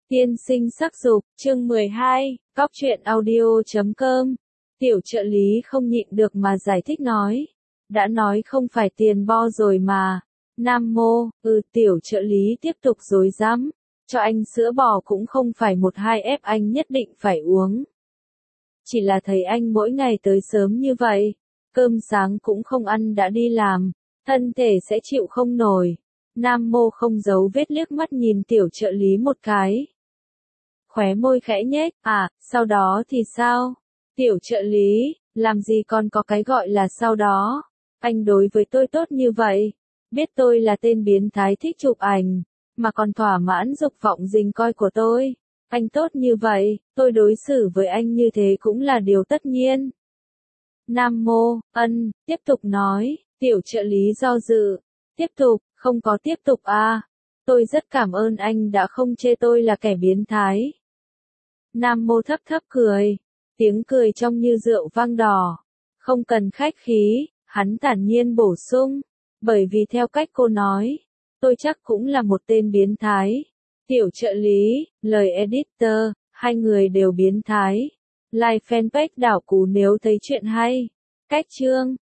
Tiên sinh sắc dục, chương 12, Cóc truyện audio.com. Tiểu trợ lý không nhịn được mà giải thích nói. Đã nói không phải tiền bo rồi mà. Nam mô, tiểu trợ lý tiếp tục dối dám. Cho anh sữa bò cũng không phải một hai ép anh nhất định phải uống. Chỉ là thấy anh mỗi ngày tới sớm như vậy. Cơm sáng cũng không ăn đã đi làm. Thân thể sẽ chịu không nổi. Nam mô không giấu vết liếc mắt nhìn tiểu trợ lý một cái. Khóe môi khẽ nhếch, sau đó thì sao? Tiểu trợ lý, làm gì còn có cái gọi là sau đó? Anh đối với tôi tốt như vậy, biết tôi là tên biến thái thích chụp ảnh, mà còn thỏa mãn dục vọng rình coi của tôi. Anh tốt như vậy, tôi đối xử với anh như thế cũng là điều tất nhiên. Nam mô, tiếp tục nói, tiểu trợ lý do dự. Tiếp tục, không có tiếp tục Tôi rất cảm ơn anh đã không chê tôi là kẻ biến thái. Nam mô thấp thấp cười, tiếng cười trong như rượu vang đỏ. Không cần khách khí, hắn thản nhiên bổ sung, bởi vì theo cách cô nói, tôi chắc cũng là một tên biến thái. Tiểu trợ lý, lời editor, hai người đều biến thái. Like fanpage đảo cú nếu thấy chuyện hay. Cách chương